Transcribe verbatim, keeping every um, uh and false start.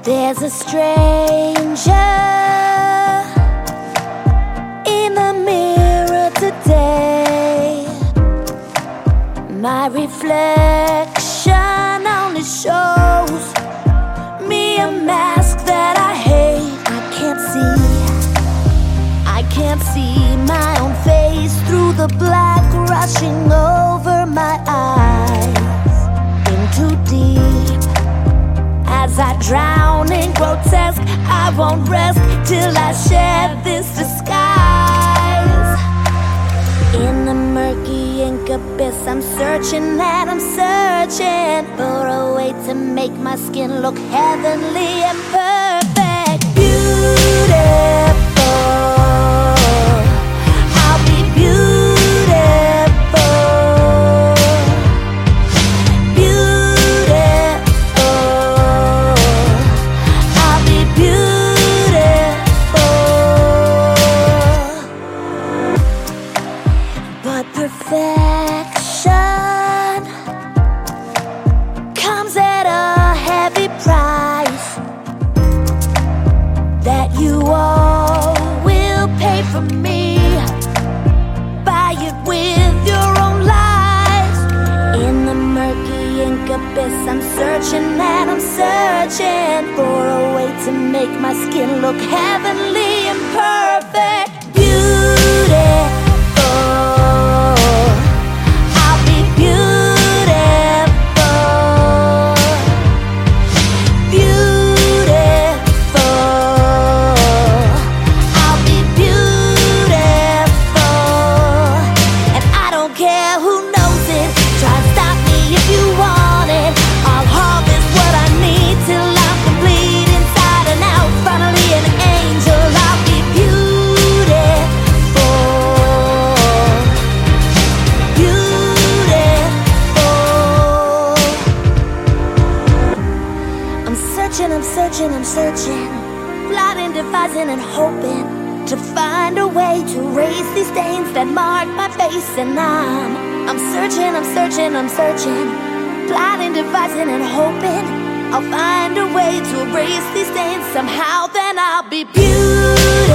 There's a stranger in the mirror today. My reflection only shows me a mask that I hate. I can't see, I can't see my own face through the black rushing over my eyes. In too deep, as I drown in grotesque, I won't rest till I shed this disguise. In the murky ink abyss, I'm searching and I'm searching for a way to make my skin look heavenly and perfect. Beautiful, I'll be beautiful. Beautiful, I'll be beautiful. But perfection comes at a heavy price that you all will pay for me. Buy it with your own lives. In the murky ink abyss, I'm searching and I'm searching for a way to make my skin look heavenly and perfect. Beautiful, I'll be beautiful. Beautiful, I'll be beautiful. And I don't care who knows it. Try and stop me if you want it. I'll harvest what I need till I'm complete inside and out. Finally an angel, I'll be beautiful. Beautiful. I'm searching, I'm searching, I'm searching, plotting, devising, and hoping to find a way to erase these stains that mark my face. And I'm, I'm searching, I'm searching, I'm searching, plotting, devising, and hoping I'll find a way to erase these stains somehow. Then I'll be beautiful.